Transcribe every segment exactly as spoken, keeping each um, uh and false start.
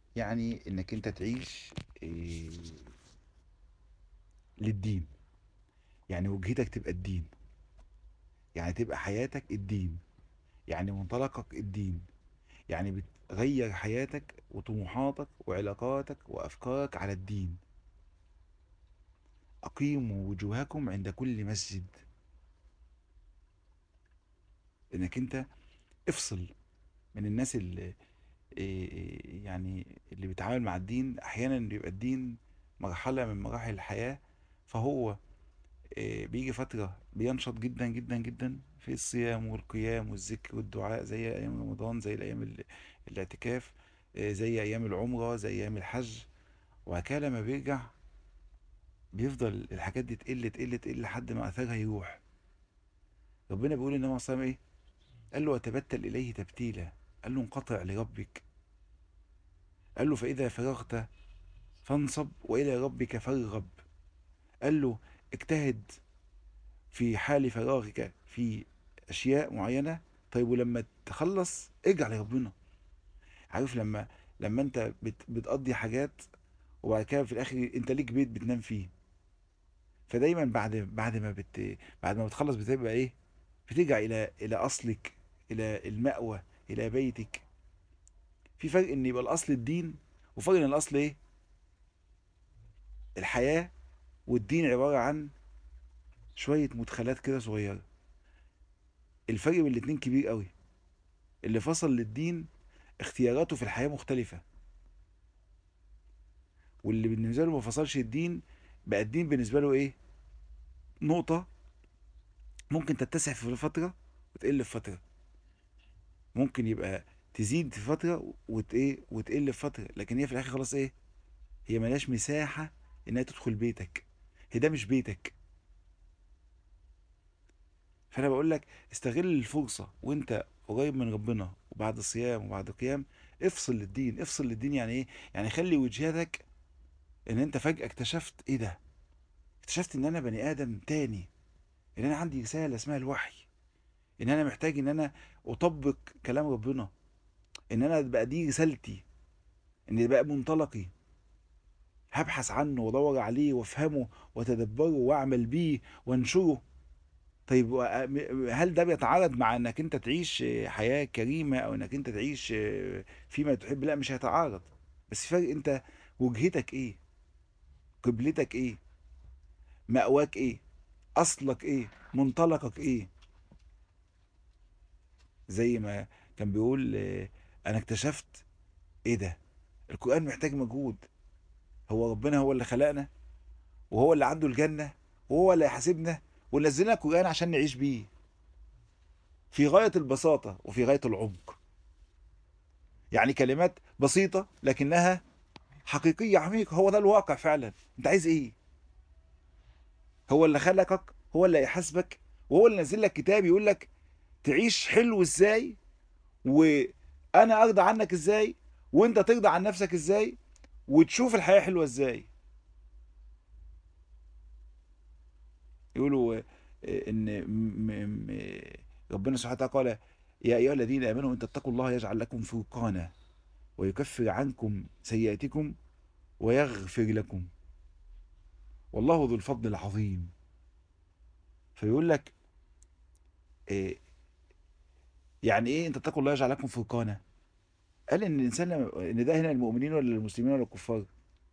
يعني انك انت تعيش إيه، للدين. يعني وجهتك تبقى الدين، يعني تبقى حياتك الدين، يعني منطلقك الدين، يعني بتغير حياتك وطموحاتك وعلاقاتك وافكارك على الدين. اقيموا وجوهكم عند كل مسجد. انك انت افصل من الناس اللي إيه، يعني اللي بيتعامل مع الدين. احيانا بيبقى الدين مرحلة من مراحل الحياة، فهو إيه، بيجي فترة بينشط جدا جدا جدا في الصيام والقيام والذكر والدعاء زي أيام رمضان، زي الأيام ال- الاعتكاف، إيه، زي أيام العمرة، زي أيام الحج. وبعد كده لما بيرجع بيفضل الحاجات دي تقل تقل تقل لحد ما أثرها يروح. ربنا بيقول إنما صام إيه؟ قال له وتبتل إليه تبتيلا. قال له انقطع لربك. قال له فإذا فرغت فانصب وإلى ربك فارغب. قال له اجتهد في حال فراغك في اشياء معينه. طيب ولما تخلص ارجع لربنا. عارف لما لما انت بت بتقضي حاجات وبعد كده في الاخر انت ليك بيت بتنام فيه، فدايما بعد بعد ما بت بعد ما بتخلص بتبقى ايه؟ بترجع الى الى اصلك، الى المأوى، الى بيتك. في فرق ان يبقى الاصل الدين، وفرق ان الاصل ايه؟ الحياه. والدين عباره عن شويه مدخلات كده صغيره. الفرق بين الاتنين كبير قوي. اللي فصل للدين اختياراته في الحياه مختلفه، واللي بالنسبه له ما فصلش الدين بقى الدين بالنسبه له ايه؟ نقطه ممكن تتسع في فتره وتقل في فتره. ممكن يبقى تزيد في فتره وت ايه وتقل في فتره، لكن هي في الاخر خلاص ايه؟ هي ملهاش مساحه انها تدخل بيتك. هي ده مش بيتك. فانا بقول لك استغل الفرصه وانت قريب من ربنا، وبعد الصيام وبعد القيام افصل للدين. افصل للدين يعني ايه؟ يعني خلي وجهتك ان انت فجاه اكتشفت ايه ده؟ اكتشفت ان انا بني ادم تاني، ان انا عندي رساله اسمها الوحي، ان انا محتاج ان انا اطبق كلام ربنا، ان انا بقى دي رسالتي، ان ده بقى منطلقي. هبحث عنه وادور عليه وافهمه واتدبره واعمل بيه وانشره. طيب و- هل ده بيتعارض مع انك انت تعيش حياة كريمة او انك انت تعيش فيما تحب؟ لا، مش هيتعارض. بس فرق انت وجهتك ايه؟ قبلتك ايه؟ مأواك ايه؟ اصلك ايه؟ منطلقك ايه؟ زي ما كان بيقول آه، انا اكتشفت ايه ده؟ القرآن محتاج مجهود. هو ربنا هو اللي خلقنا، وهو اللي عنده الجنة، وهو اللي هيحاسبنا، ونزل لنا القرآن عشان نعيش بيه في غاية البساطة وفي غاية العمق. يعني كلمات بسيطة لكنها حقيقية عميقة. هو ده الواقع فعلا. انت عايز ايه؟ هو اللي خلقك، هو اللي هيحاسبك، وهو اللي نزل لك كتاب يقول لك تعيش حلو ازاي، وانا ارضى عنك ازاي، وانت ترضى عن نفسك ازاي، وتشوف الحياة حلوة ازاي. يقولوا آه، ان م- م- ربنا سبحانه وتعالى قال يا ايها الذين امنوا ان تتقوا الله يجعل لكم فرقانا ويكفر عنكم سيئاتكم ويغفر لكم والله ذو الفضل العظيم. فيقول لك آه، يعني ايه ان تتقوا الله يجعل لكم فرقانا؟ قال ان الانسان لما ان ده هنا المؤمنين ولا المسلمين ولا الكفار؟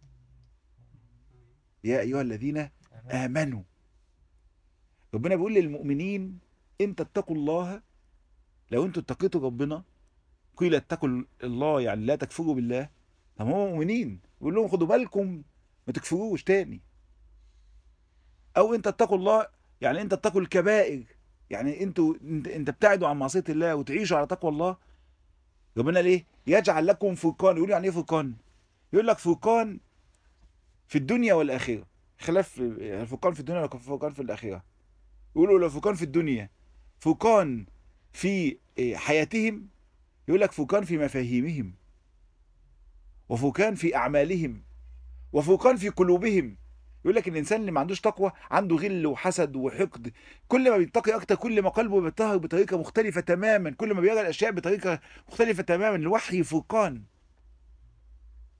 يا ايها الذين امنوا. ربنا بيقول للمؤمنين ان تتقوا الله. لو انتوا اتقيتوا ربنا، قيل اتقوا الله يعني لا تكفروا بالله. طب هم مؤمنين بيقول لهم خدوا بالكم ما تكفروش تاني. او انت اتقوا الله يعني انت اتقوا الكبائر، يعني انتوا انت, انت بتعدوا عن معصيه الله وتعيشوا على تقوى الله. ربنا ليه يجعل لكم فرقان؟ يقول يعني ايه فرقان؟ يقول لك فرقان في الدنيا والاخره. خلاف الفرقان في الدنيا ولا فرقان في الاخره. يقولوا لو فرقان في الدنيا فرقان في حياتهم، يقول لك فرقان في مفاهيمهم، وفرقان في اعمالهم، وفرقان في قلوبهم. يقول لك الانسان اللي ما عندوش تقوى عنده غل وحسد وحقد. كل ما بيتقي اكتر كل ما قلبه بيطهر بطريقه مختلفه تماما، كل ما بيرى الاشياء بطريقه مختلفه تماما. الوحي فرقان.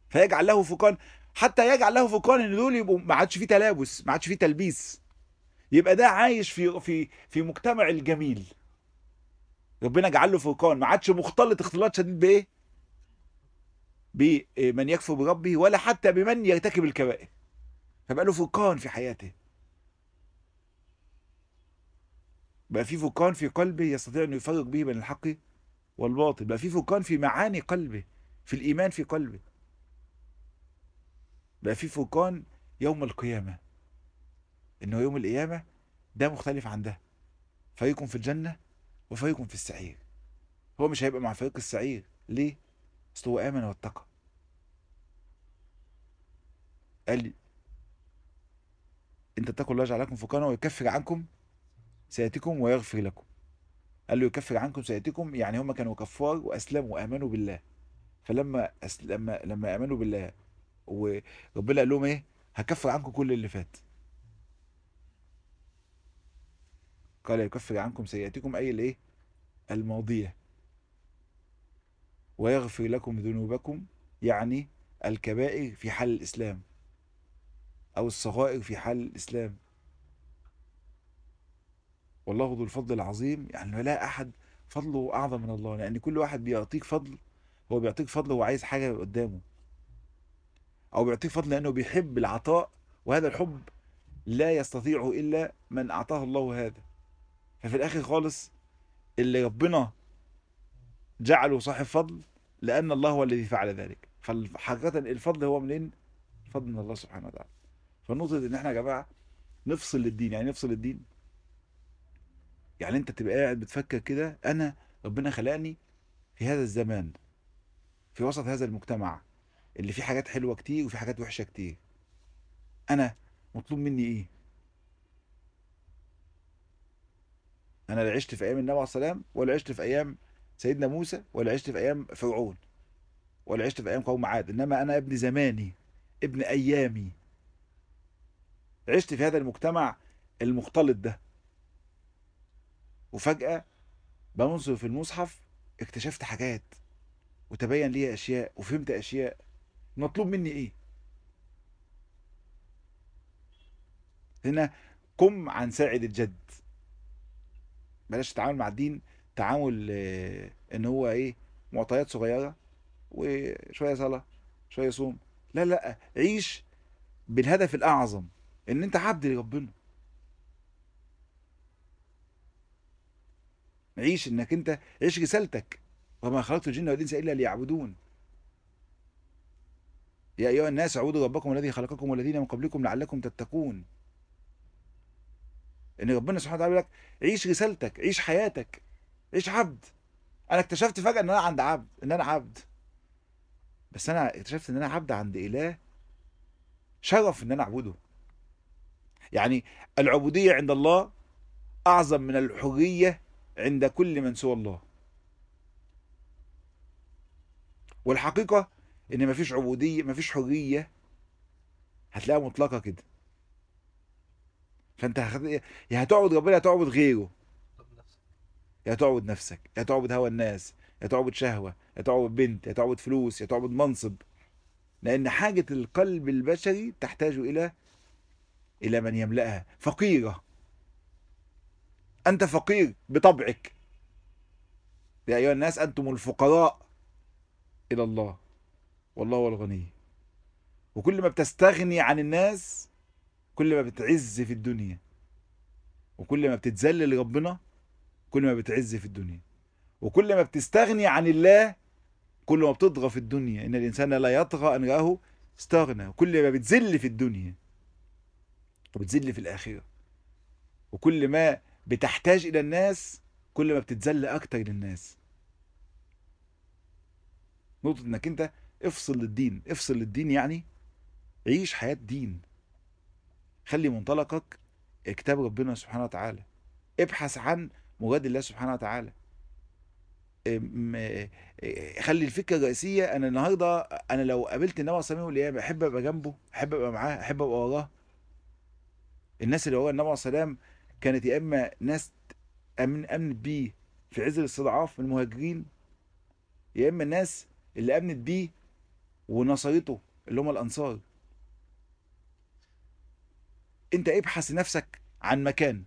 فيجعل له فرقان، حتى يجعل له فرقان ان دول يبقوا ما عادش فيه تلابس، ما عادش فيه تلبيس، يبقى ده عايش في في في مجتمع الجميل. ربنا جعل له فرقان، ما عادش مختلط اختلاط شديد بايه؟ بمن يكفر بربه ولا حتى بمن يرتكب الكبائر، فبقى له فرقان في حياته، بقى في فرقان في قلبه يستطيع انه يفرق به بين الحق والباطل، بقى في فرقان في معاني قلبه، في الايمان في قلبه، بقى في فرقان يوم القيامه، انه يوم القيامه ده مختلف عن ده، فريق في الجنه وفريق في السعير. هو مش هيبقى مع فريق السعير، ليه؟ اصل هو امن واتقى. قال لي انت اتقوا الله يجعل لكم فرقانا ويكفر عنكم سيئاتكم ويغفر لكم. قال له يكفر عنكم سيئاتكم، يعني هم كانوا كفار واسلموا وامنوا بالله، فلما أس... لما لما امنوا بالله وربنا قال لهم ايه؟ هكفر عنكم كل اللي فات. قال يكفر عنكم سيئاتكم اي الايه؟ الماضيه، ويغفر لكم ذنوبكم، يعني الكبائر في حال الاسلام او الصغائر في حال الاسلام. والله ذو الفضل العظيم، يعني لا احد فضله اعظم من الله، لان كل واحد بيعطيك فضل، هو بيعطيك فضل هو عايز حاجه قدامه، او بيعطيك فضل لانه بيحب العطاء، وهذا الحب لا يستطيعه الا من اعطاه الله هذا. ففي الاخر خالص اللي ربنا جعله صاحب فضل لان الله هو الذي فعل ذلك، فحقيقه الفضل هو منين؟ فضل من الله سبحانه وتعالى. فنقطه ان احنا يا جماعه نفصل الدين، يعني نفصل الدين، يعني انت تبقى قاعد بتفكر كده، انا ربنا خلقني في هذا الزمان، في وسط هذا المجتمع اللي فيه حاجات حلوه كتير وفي حاجات وحشه كتير، انا مطلوب مني ايه؟ انا لا عشت في ايام النبي عليه السلام، ولا عشت في ايام سيدنا موسى، ولا عشت في ايام فرعون، ولا عشت في ايام قوم عاد، انما انا ابن زماني، ابن ايامي، عشت في هذا المجتمع المختلط ده. وفجأة بنظر في المصحف اكتشفت حاجات، وتبين لي اشياء، وفهمت اشياء. مطلوب مني ايه؟ هنا قم عن ساعد الجد، بلاش تتعامل مع الدين تعامل آه، ان هو ايه؟ معطيات صغيره، وشويه صلاه، شويه صوم. لا لا، عيش بالهدف الاعظم، ان انت عبد لربنا. عيش انك انت، عيش رسالتك، وما خلقت الجن والانس الا ليعبدون. يا ايها الناس اعبدوا ربكم الذي خلقكم والذين من قبلكم لعلكم تتقون. ان ربنا سبحانه وتعالى بيقول لك عيش رسالتك، عيش حياتك، عيش عبد. انا اكتشفت فجاه ان انا عند عبد، ان انا عبد، بس انا اكتشفت ان انا عبد عند اله شرف ان انا اعبده. يعني العبوديه عند الله اعظم من الحريه عند كل من سوى الله. والحقيقه ان مفيش عبوديه، مفيش حريه هتلاقيها مطلقه كده. فانت هخد... يا هتعبد ربنا يا هتعبد غيره، يا تعبد نفسك، يا تعبد هوى الناس، يا تعبد شهوه، يا تعبد بنت، يا تعبد فلوس، يا تعبد منصب. لان حاجه القلب البشري تحتاج الى الى من يملأها. فقيره، انت فقير بطبعك. يا ايها الناس انتم الفقراء الى الله والله هو الغني. وكل ما بتستغني عن الناس كل ما بتعز في الدنيا، وكل ما بتتذلل لربنا كل ما بتعز في الدنيا، وكل ما بتستغني عن الله كل ما بتطغى في الدنيا. ان الانسان لا يطغى ان رآه استغنى. وكل ما بتذل في الدنيا وبتذل في الاخره، وكل ما بتحتاج الى الناس كل ما بتتذل اكتر للناس. نقطه انك انت افصل للدين، افصل للدين يعني عيش حياه دين. خلي منطلقك كتاب ربنا سبحانه وتعالى، ابحث عن مراد الله سبحانه وتعالى. ام- خلي الفكره الرئيسيه، انا النهارده انا لو قابلت النبي صلى الله عليه وسلم احب ابقى جنبه، احب ابقى معاه، احب ابقى وراه. الناس اللي ورا النبي صلى الله عليه وسلم كانت يا اما ناس امن امنت بيه في عز الاستضعاف من المهاجرين، يا اما الناس اللي امنت بيه ونصرته اللي هم الانصار. انت ابحث لنفسك عن مكان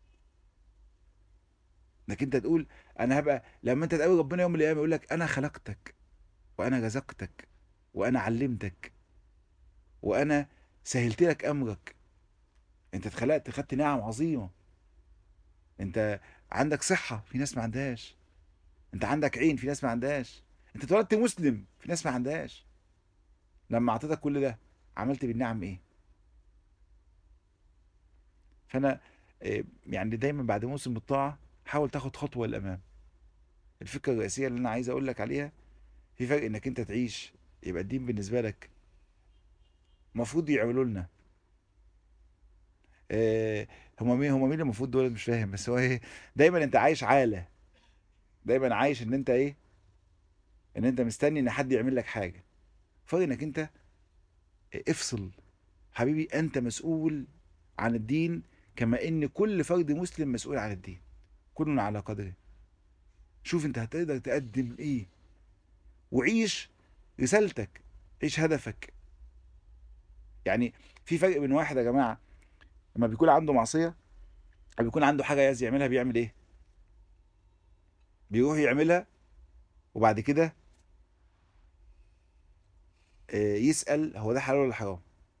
انك انت تقول انا هبقى، لما انت تقابل ربنا يوم من الايام يقول لك انا خلقتك وانا رزقتك وانا علمتك وانا سهلت لك امرك. انت اتخلقت، خدت نعم عظيمه. انت عندك صحه في ناس ما عندهاش. انت عندك عين في ناس ما عندهاش. انت اتولدت مسلم في ناس ما عندهاش. لما اعطيتك كل ده عملت بالنعم ايه؟ فانا آه، يعني دايما بعد موسم الطاعه حاول تاخد خطوه للامام. الفكره الرئيسيه اللي انا عايز اقول لك عليها، في فرق انك انت تعيش يبقى الدين بالنسبه لك المفروض يعملوا لنا آه، هم مين، هم مين المفروض دول؟ مش فاهم، بس هو ايه، دايما انت عايش عاله، دايما عايش ان انت ايه، ان انت مستني ان حد يعمل لك حاجه. فرق انك انت افصل. حبيبي انت مسؤول عن الدين كما ان كل فرد مسلم مسؤول عن الدين، كل على قدره. شوف انت هتقدر تقدم ايه، وعيش رسالتك، عيش هدفك. يعني في فرق بين واحد يا جماعه لما بيكون عنده معصيه او بيكون عنده حاجه عايز يعملها، بيعمل ايه؟ بيروح يعملها وبعد كده آه، يسأل هو ده حلال ولا حرام.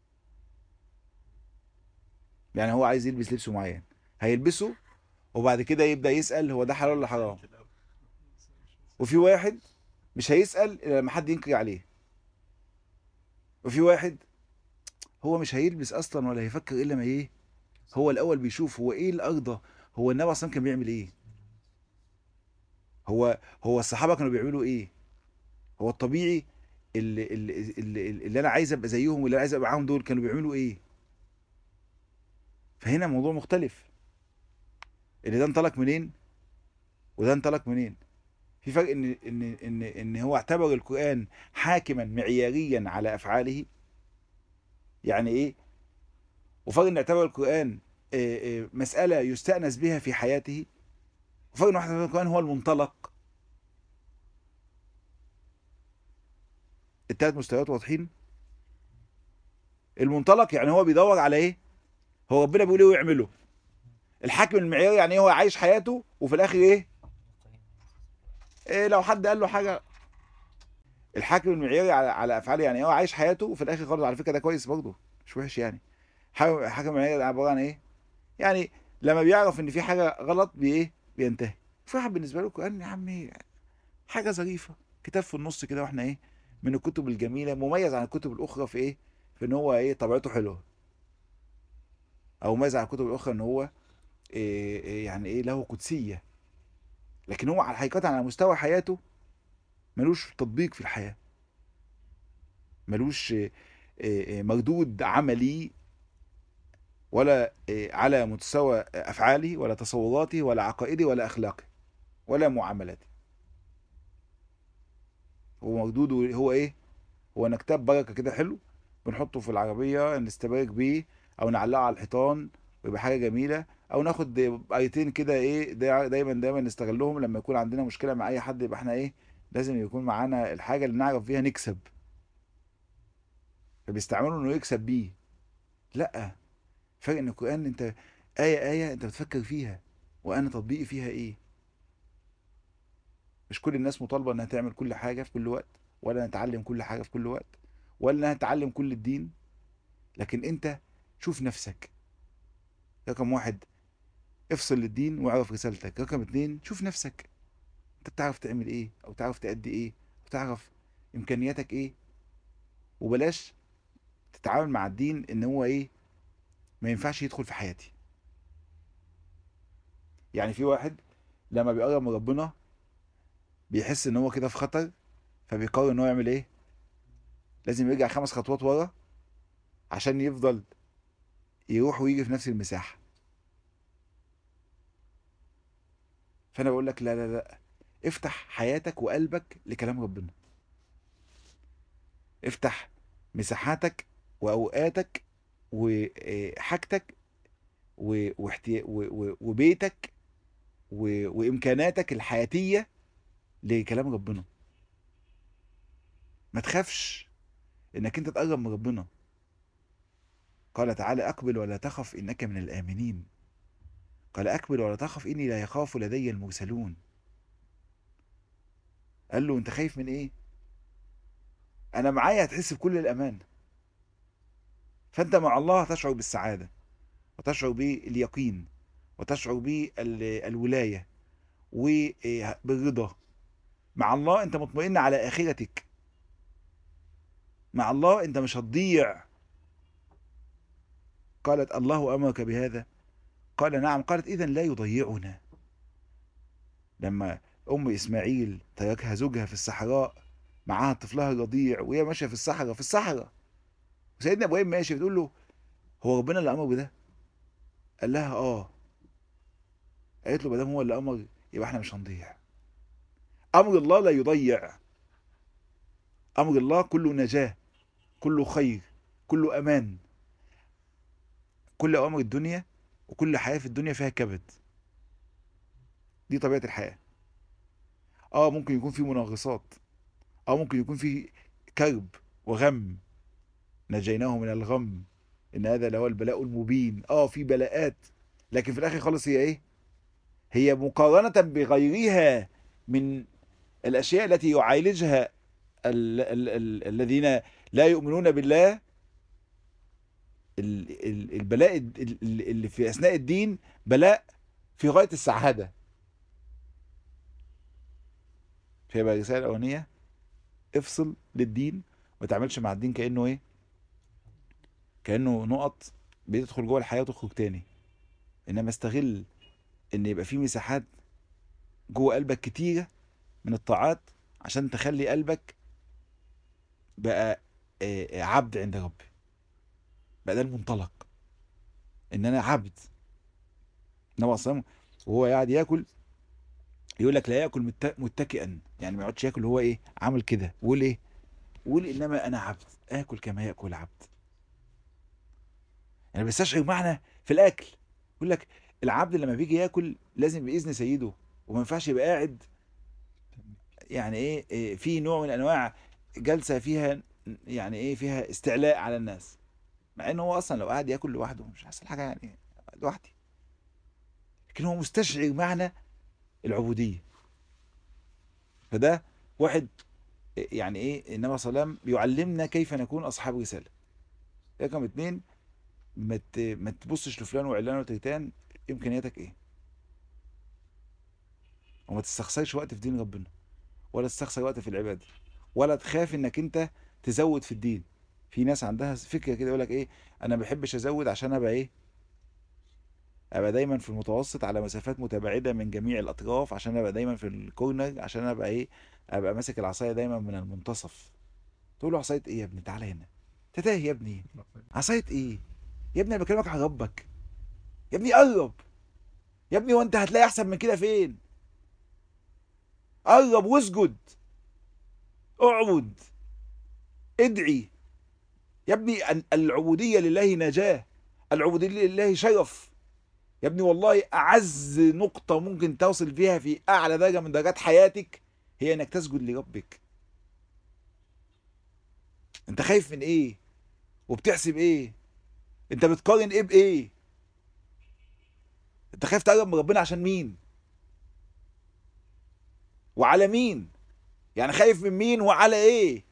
يعني هو عايز يلبس لبس معين، هيلبسه وبعد كده يبدأ يسأل هو ده حلال ولا حرام. وفي واحد مش هيسأل إلا لما حد ينكر عليه. وفي واحد هو مش هيلبس أصلا ولا هيفكر إلا ما إيه، هو الأول بيشوف هو إيه الأرضى، هو النبي أصلا كان بيعمل إيه، هو هو الصحابة كانوا بيعملوا إيه، هو الطبيعي اللي, اللي, اللي, اللي أنا عايز أبقى زيهم واللي أنا عايز أبقى معاهم دول كانوا بيعملوا إيه. فهنا الموضوع مختلف، اللي ده انطلق منين وده انطلق منين. في فرق ان ان ان ان هو اعتبر القرآن حاكما معياريا على افعاله، يعني ايه، وفرق ان اعتبر القرآن آه، آه، مسألة يستأنس بها في حياته، وفرق ان اعتبر القرآن هو المنطلق. الثلاث مستويات واضحين. المنطلق يعني هو بيدور على ايه، هو ربنا بيقول ايه ويعمله. الحاكم المعياري يعني ايه، هو عايش حياته وفي الاخر ايه، إيه لو حد قال له حاجة. الحاكم المعياري على, على افعاله يعني إيه؟ هو عايش حياته وفي الاخر خالص على فكرة ده كويس برضه، مش وحش يعني. حاكم حاكم المعياري ده عبارة عن ايه، يعني لما بيعرف ان في حاجه غلط بي ايه بينتهي. في واحد بالنسبه له القران يا عمي حاجه ظريفه، كتاب في النص كده، واحنا ايه، من الكتب الجميله، مميز عن الكتب الاخرى في ايه، في ان هو ايه طبيعته حلوه، او مميز عن الكتب الاخرى ان هو إيه إيه يعني ايه له قدسيه. لكن هو على الحقيقه على مستوى حياته ملوش تطبيق في الحياه، ملوش إيه إيه مردود عملي، ولا إيه على مستوى افعاله ولا تصوراته ولا عقائده ولا اخلاقه ولا معاملاته. هو مردوده هو ايه، هو ان كتاب بركه كده حلو بنحطه في العربيه نستبارك بيه، او نعلقه على الحيطان ويبقى حاجه جميله، او ناخد ايتين كده ايه دا- دايما دايما نستغلهم لما يكون عندنا مشكله مع اي حد، يبقى احنا ايه لازم يكون معانا الحاجه اللي نعرف فيها نكسب. فبيستعملوا انه يكسب بيه. لا، فرق ان القران انت ايه ايه انت بتفكر فيها وانا تطبيقي فيها ايه. مش كل الناس مطالبه انها تعمل كل حاجه في كل وقت، ولا نتعلم كل حاجه في كل وقت، ولا انها تتعلم كل الدين. لكن انت شوف نفسك. رقم واحد، افصل للدين واعرف رسالتك. رقم اتنين، شوف نفسك، انت بتعرف تعمل ايه او تعرف تأدي ايه وتعرف امكانياتك ايه. وبلاش تتعامل مع الدين ان هو ايه، ما ينفعش يدخل في حياتي. يعني في واحد لما بيقرب من ربنا بيحس ان هو كده في خطر، فبيقرر ان هو يعمل ايه، لازم يرجع خمس خطوات ورا عشان يفضل يروح ويجي في نفس المساحة. فانا بقول لك لا لا لا، افتح حياتك وقلبك لكلام ربنا. افتح مساحاتك واوقاتك وحاجتك و- واحتيا- و- و- وبيتك و- وامكاناتك الحياتيه لكلام ربنا. ما تخافش، انك انت تقرب من ربنا. قال تعالى اقبل ولا تخف انك من الامنين. قال اقبل ولا تخف اني لا يخاف لدي المرسلون. قال له انت خايف من ايه؟ انا معايا هتحس بكل الامان. فانت مع الله هتشعر بالسعاده، وتشعر باليقين، وتشعر بالولايه وبالرضا. مع الله انت مطمئن على اخرتك. مع الله انت مش هتضيع. قالت الله امرك بهذا؟ قال نعم. قالت اذا لا يضيعنا. لما ام اسماعيل تركها زوجها في الصحراء معاها طفلها الرضيع، وهي ماشيه في الصحراء في الصحراء وسيدنا ابراهيم ماشي، بتقول له هو ربنا اللي امر بده؟ قال لها اه. قالت له ما دام هو اللي امر يبقى احنا مش هنضيع. امر الله لا يضيع. امر الله كله نجاه، كله خير، كله امان. كل اوامر الدنيا وكل حياه في الدنيا فيها كبد. دي طبيعه الحياه. اه ممكن يكون في منغصات، اه ممكن يكون في كرب وغم. نجيناه من الغم ان هذا لهو البلاء المبين. اه في بلاءات، لكن في الاخر خالص هي ايه؟ هي مقارنه بغيرها من الاشياء التي يعالجها ال ال ال الذين لا يؤمنون بالله. ال ال البلاء ال- ال- اللي في اثناء الدين بلاء في غايه السعاده. فيبقى الرساله الاولانيه افصل للدين، ما تعملش مع الدين كانه ايه؟ كانه نقط بتدخل جوه الحياه وتخرج تاني. انما استغل ان يبقى في مساحات جوه قلبك كتيره من الطاعات عشان تخلي قلبك بقى آه، آه، عبد عند ربي. بقى ده المنطلق، ان انا عبد. انما اصلا وهو قاعد ياكل يقول لك لا ياكل مت- متكئا، يعني ما يقعدش ياكل هو ايه عامل كده. ويقول ايه؟ ويقول انما انا عبد اكل كما ياكل عبد. يعني بيستشعر معنى في الاكل. يقول لك العبد لما بيجي ياكل لازم باذن سيده، وما ينفعش يبقى قاعد يعني ايه إيه، في نوع من انواع جلسه فيها يعني ايه فيها استعلاء على الناس. مع انه هو اصلا لو قاعد ياكل لوحده مش هيحصل حاجه يعني، لوحدي. لكن هو مستشعر معنى العبوديه. فده واحد يعني ايه النبي صلى الله عليه وسلم بيعلمنا كيف نكون اصحاب رساله. رقم اتنين، ما ت- ما تبصش لفلان وعلان وتيتان امكانياتك ايه، وما تستخسرش وقت في دين ربنا، ولا تستخسر وقت في العباده، ولا تخاف انك انت تزود في الدين. في ناس عندها فكره كده يقول لك ايه، انا ما بحبش ازود عشان ابقى ايه، ابقى دايما في المتوسط على مسافات متباعده من جميع الاطراف، عشان ابقى دايما في الكورنر، عشان ابقى ايه، ابقى ماسك العصايه دايما من المنتصف. تقول له عصايه ايه يا ابني؟ تعالى هنا. انت تايه يا ابني. عصايه ايه يا ابني؟ انا بكلمك عن ربك. يا ابني قرب. يا ابني وانت هتلاقي احسن من كده فين؟ قرب واسجد. اعبد. ادعي. يا ابني ال- العبوديه لله نجاه. العبوديه لله شرف. يا ابني والله اعز نقطه ممكن توصل فيها في اعلى درجه من درجات حياتك هي انك تسجد لربك. انت خايف من ايه؟ وبتحسب ايه؟ انت بتقارن ايه بايه؟ انت خايف تقرب من ربنا عشان مين؟ وعلى مين؟ يعني خايف من مين وعلى ايه؟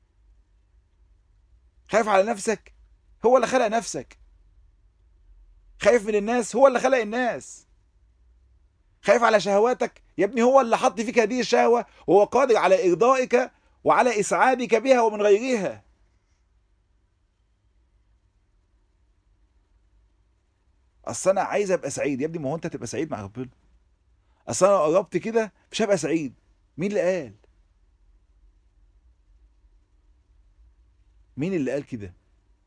خايف على نفسك؟ هو اللي خلق نفسك. خايف من الناس؟ هو اللي خلق الناس. خايف على شهواتك؟ يا ابني هو اللي حط فيك هذه الشهوة، وهو قادر على إرضائك وعلى إسعادك بها ومن غيرها. أصل أنا عايز أبقى سعيد. يا ابني ما هو أنت تبقى سعيد مع ربنا. أصل أنا لو قربت كده مش هبقى سعيد. مين اللي قال؟ مين اللي قال كده؟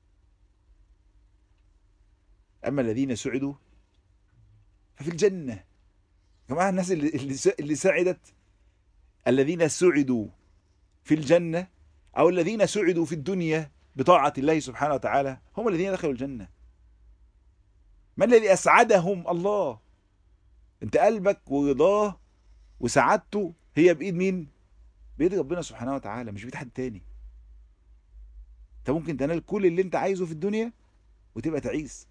أما الذين سعدوا ففي الجنة. يا جماعة الناس اللي اللي س- اللي سعدت، الذين سعدوا في الجنة، أو الذين سعدوا في الدنيا بطاعة الله سبحانه وتعالى، هم الذين دخلوا الجنة. ما الذي أسعدهم؟ الله. أنت قلبك ورضاه وسعادته هي بإيد مين؟ بإيد ربنا سبحانه وتعالى، مش بإيد حد تاني. انت ممكن تنال كل اللي انت عايزه في الدنيا وتبقى تعيس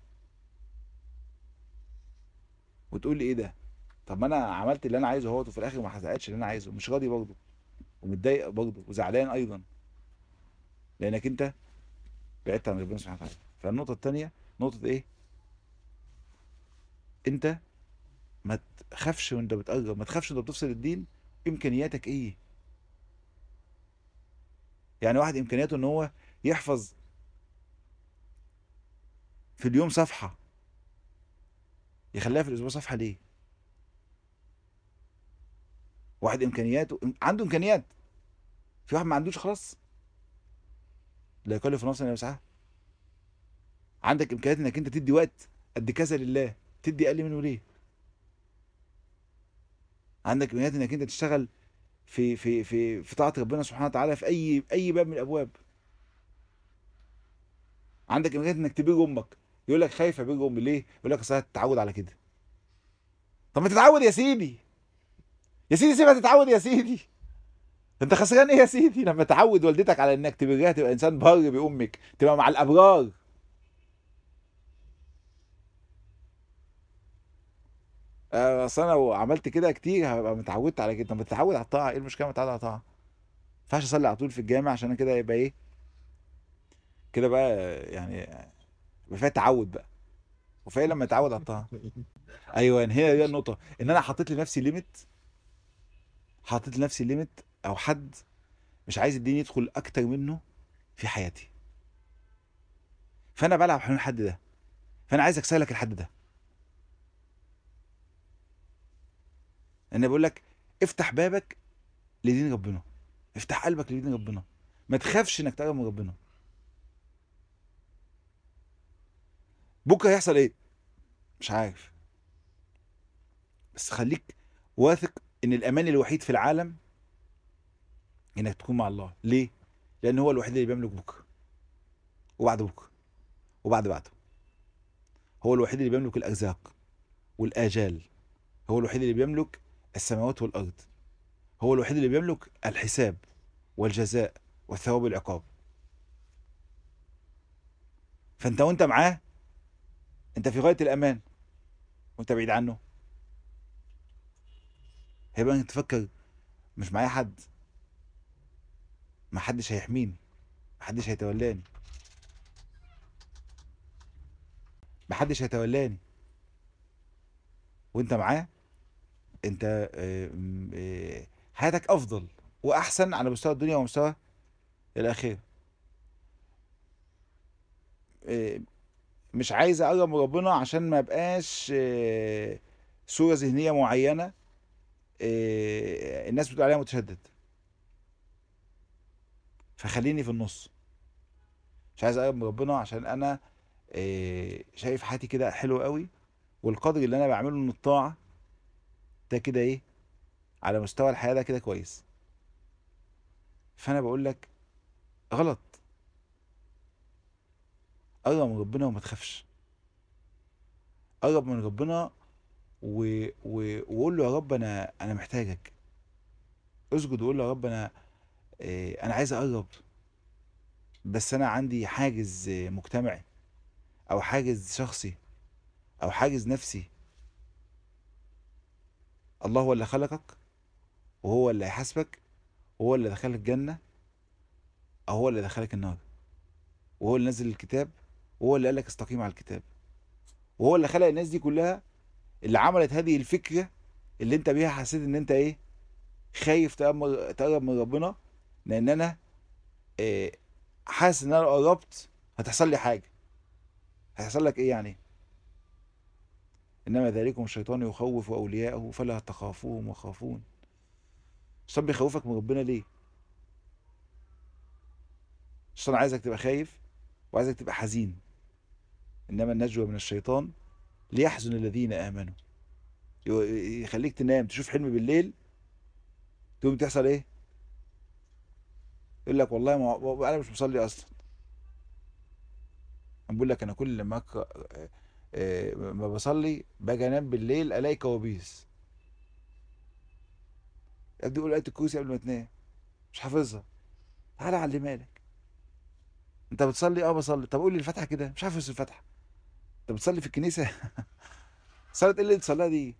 وتقول لي ايه ده؟ طب ما انا عملت اللي انا عايزه اهوت وفي الاخر ما حققتش اللي انا عايزه، مش راضي برضه ومتضايق برضه وزعلان ايضا، لانك انت بعدت عن ربنا سبحانه وتعالى. فالنقطه الثانيه نقطه ايه؟ انت ما تخافش وانت بتقرب، ما تخافش وانت بتفصل الدين. امكانياتك ايه؟ يعني واحد امكانياته ان هو يحفظ في اليوم صفحه، يخليها في الاسبوع صفحه ليه؟ واحد امكانياته عنده امكانيات، في واحد ما عندوش خلاص، لا يكلف نفسا الا وسعها. عندك امكانيات انك انت تدي وقت قد كذا لله، تدي اقل منه ليه؟ عندك امكانيات انك انت تشتغل في في في في طاعه ربنا سبحانه وتعالى في اي اي باب من الابواب. عندك امكانيات انك تبيج امك، يقول لك خايف ابيج امي ليه؟ يقول لك اصل أنا هتتعود على كده. طب ما تتعود يا سيدي، يا سيدي سيبها تتعود يا سيدي. انت خسران ايه يا سيدي لما تعود والدتك على انك تبرها، تبقى انسان بر بامك، تبقى مع الابرار. آه، اصل انا لو عملت كده كتير هبقى متعودت على كده. طب ما تتعود على الطاعه، ايه المشكله ما تتعود على الطاعه؟ ما ينفعش اصلي على طول في الجامع عشان أنا كده يبقى ايه كده بقى، يعني يبقى فيها تعود بقى، وفعلا لما اتعود على الطاعه. ايوه هنا دي النقطه، ان انا حطيت لنفسي ليميت، حطيت لنفسي ليميت او حد مش عايز الدين يدخل اكتر منه في حياتي، فانا بلعب حوالين الحد ده. فانا عايز اكسرلك الحد ده. انا بقول لك افتح بابك لدين ربنا، افتح قلبك لدين ربنا، ما تخافش انك تقرب من ربنا. بكره هيحصل ايه مش عارف، بس خليك واثق ان الامان الوحيد في العالم انك تكون مع الله. ليه؟ لان هو الوحيد اللي بيملك بكره وبعد بكره وبعد بعده. هو الوحيد اللي بيملك الارزاق والاجال، هو الوحيد اللي بيملك السماوات والارض، هو الوحيد اللي بيملك الحساب والجزاء والثواب والعقاب. فانت وانت معاه انت في غايه الامان، وانت بعيد عنه هيبقى انت تفكر مش معايا حد، ما حدش هيحميني، ما حدش هيتولاني، ما حدش هيتولاني. وانت معاه انت آه، م- آه، حياتك افضل واحسن على مستوى الدنيا ومستوى الاخره. آه، مش عايز اقرب من ربنا عشان ما ابقاش آه، صوره ذهنيه معينه آه، الناس بتقول عليها متشدد، فخليني في النص. مش عايز اقرب من ربنا عشان انا آه، شايف حياتي كده حلوه قوي، والقدر اللي انا بعمله من الطاعه ده كده ايه على مستوى الحياه ده كده كويس. فانا بقول لك غلط، قرب من ربنا وما تخافش. قرب من ربنا و... و... وقول له يا رب انا انا محتاجك. اسجد وقول له يا رب انا آه، انا عايز اقرب، بس انا عندي حاجز آه، مجتمعي او حاجز شخصي او حاجز نفسي. الله هو اللي خلقك، وهو اللي هيحاسبك، وهو اللي دخلك الجنة او هو اللي دخلك النار، وهو اللي نزل الكتاب، وهو اللي قالك استقيم على الكتاب، وهو اللي خلق الناس دي كلها، اللي عملت هذه الفكرة اللي انت بيها حسيت ان انت ايه خايف تقرب تقرب من ربنا. لان انا آه، حاسس ان انا لو قربت هتحصل لي حاجة. هيحصل لك ايه يعني؟ انما ذلكم الشيطان يخوف اولياءه فلا تخافوهم وخافون. الشيطان بيخوفك من ربنا ليه؟ الشيطان عايزك تبقى خايف وعايزك تبقى حزين. انما النجوى من الشيطان ليحزن الذين امنوا. ي- يخليك تنام تشوف حلم بالليل، تقوم تحصل ايه؟ يقول لك والله ما هو- انا مش مصلي اصلا. انا بقول لك انا كل ما أقرأ آه، آه، ما بصلي باجي انام بالليل الاقي كوابيس. ابدا اقول ايه الكرسي قبل ما تنام، مش حافظها. تعالى علمها لك. انت بتصلي؟ اه بصلي. طب قول لي الفاتحه كده، مش عارف الفاتحه. انت بتصلي في الكنيسه؟ صلاه ايه اللي تصليها دي؟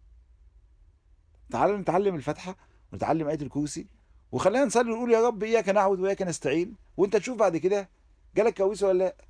تعالى نتعلم الفاتحه ونتعلم ايه الكرسي، وخلينا نصلي ونقول يا رب اياك نعبد واياك نستعين، وانت تشوف بعد كده جالك كويس ولا لا.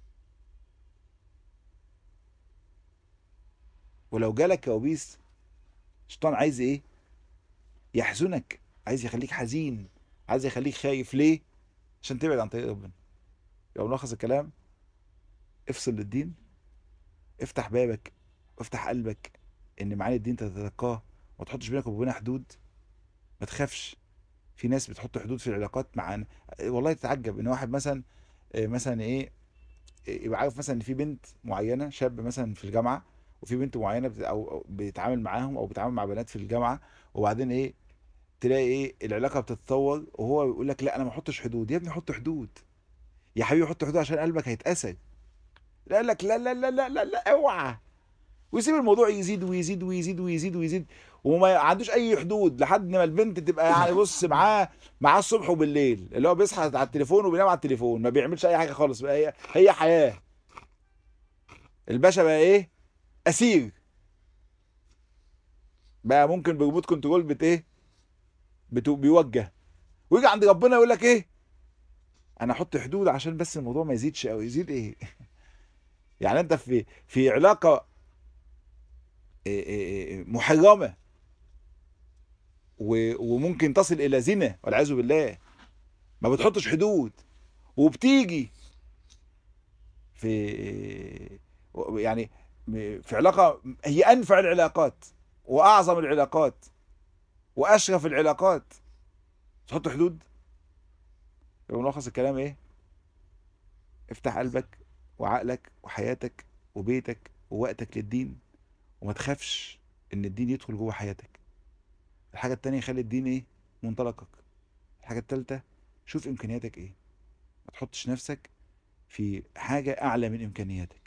ولو جالك كوابيس، الشيطان عايز ايه؟ يحزنك، عايز يخليك حزين، عايز يخليك خايف. ليه؟ عشان تبعد عن طريق ربنا. يبقى ملخص الكلام: افصل للدين، افتح بابك وافتح قلبك ان معاني الدين تتلقاه، وما تحطش بينك وبينها حدود. ما تخافش. في ناس بتحط حدود في العلاقات مع، والله تتعجب ان واحد مثلا آه، مثلا ايه، يبقى عارف مثلا ان في بنت معينه، شاب مثلا في الجامعه، وفي بنت معينه بت... او أو بيتعامل معاهم او بيتعامل مع بنات في الجامعه، وبعدين ايه، تلاقي ايه العلاقه بتتطور وهو بيقول لك لا انا ما احطش حدود. يا ابني حط حدود، يا حبيبي حط حدود عشان قلبك هيتأسد. لا قال لك لا لا لا لا لا لا اوعى، ويسيب الموضوع يزيد ويزيد ويزيد ويزيد ويزيد، وما عندوش اي حدود لحد ما البنت تبقى يعني بص معاه معاه الصبح وبالليل، اللي هو بيصحى على التليفون وبينام على التليفون، ما بيعملش اي حاجه خالص بقى. هي هي حياه. الباشا بقى ايه؟ اسير. بقى ممكن بريموت كنترول بت ايه، بتو بيوجه. ويجي عند ربنا يقول لك ايه؟ انا احط حدود عشان بس الموضوع ما يزيدش. او يزيد ايه؟ يعني انت في في علاقه إيه إيه إيه محرمه، و- وممكن تصل الى زنا والعياذ بالله، ما بتحطش حدود، وبتيجي في يعني في علاقه هي انفع العلاقات واعظم العلاقات واشرف العلاقات، تحط حدود. يبقى ملخص الكلام ايه؟ افتح قلبك وعقلك وحياتك وبيتك ووقتك للدين، وما تخافش ان الدين يدخل جوه حياتك. الحاجه التانية، خلي الدين ايه؟ منطلقك. الحاجه التالتة، شوف امكانياتك ايه، ما تحطش نفسك في حاجه اعلى من امكانياتك.